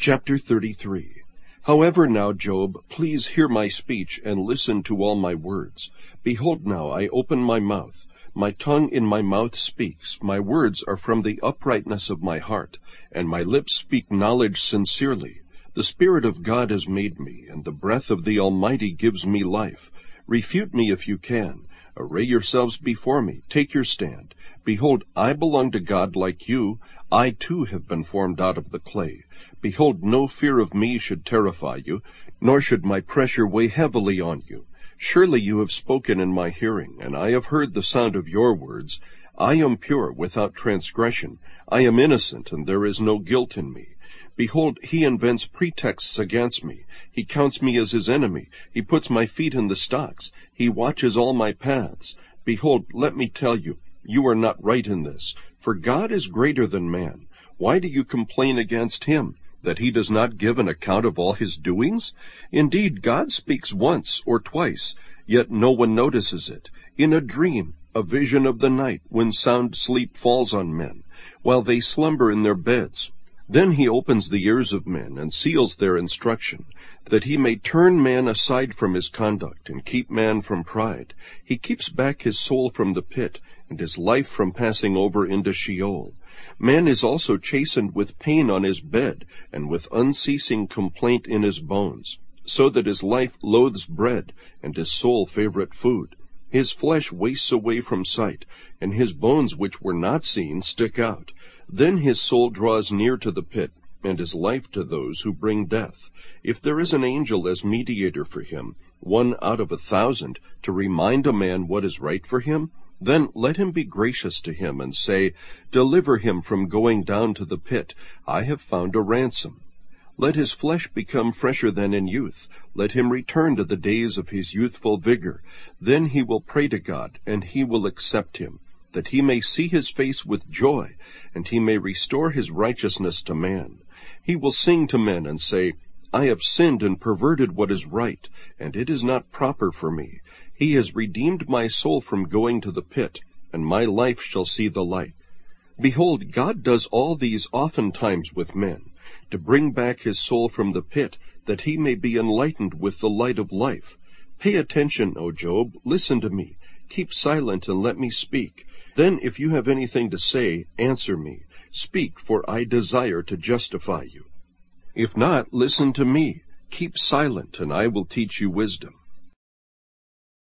Chapter 33. However now, Job, please hear my speech, and listen to all my words. Behold now, I open my mouth. My tongue in my mouth speaks. My words are from the uprightness of my heart, and my lips speak knowledge sincerely. The Spirit of God has made me, and the breath of the Almighty gives me life. Refute me if you can. Array yourselves before me. Take your stand. Behold, I belong to God like you. I too have been formed out of the clay. Behold, no fear of me should terrify you, nor should my pressure weigh heavily on you. Surely you have spoken in my hearing, and I have heard the sound of your words. I am pure, without transgression. I am innocent, and there is no guilt in me. Behold, he invents pretexts against me. He counts me as his enemy. He puts my feet in the stocks. He watches all my paths. Behold, let me tell you, you are not right in this. For God is greater than man. Why do you complain against him, that he does not give an account of all his doings? Indeed, God speaks once or twice, yet no one notices it. In a dream, a vision of the night, when sound sleep falls on men, while they slumber in their beds. Then he opens the ears of men and seals their instruction, that he may turn man aside from his conduct and keep man from pride. He keeps back his soul from the pit, and his life from passing over into Sheol. Man is also chastened with pain on his bed, and with unceasing complaint in his bones, so that his life loathes bread, and his soul favorite food. His flesh wastes away from sight, and his bones which were not seen stick out. Then his soul draws near to the pit, and his life to those who bring death. If there is an angel as mediator for him, 1 out of 1,000, to remind a man what is right for him, then let him be gracious to him, and say, Deliver him from going down to the pit. I have found a ransom. Let his flesh become fresher than in youth. Let him return to the days of his youthful vigor. Then he will pray to God, and he will accept him, that he may see his face with joy, and he may restore his righteousness to man. He will sing to men and say, I have sinned and perverted what is right, and it is not proper for me. He has redeemed my soul from going to the pit, and my life shall see the light. Behold, God does all these oftentimes with men, to bring back his soul from the pit, that he may be enlightened with the light of life. Pay attention, O Job, listen to me. Keep silent and let me speak. Then if you have anything to say, answer me. Speak, for I desire to justify you. If not, listen to me. Keep silent, and I will teach you wisdom.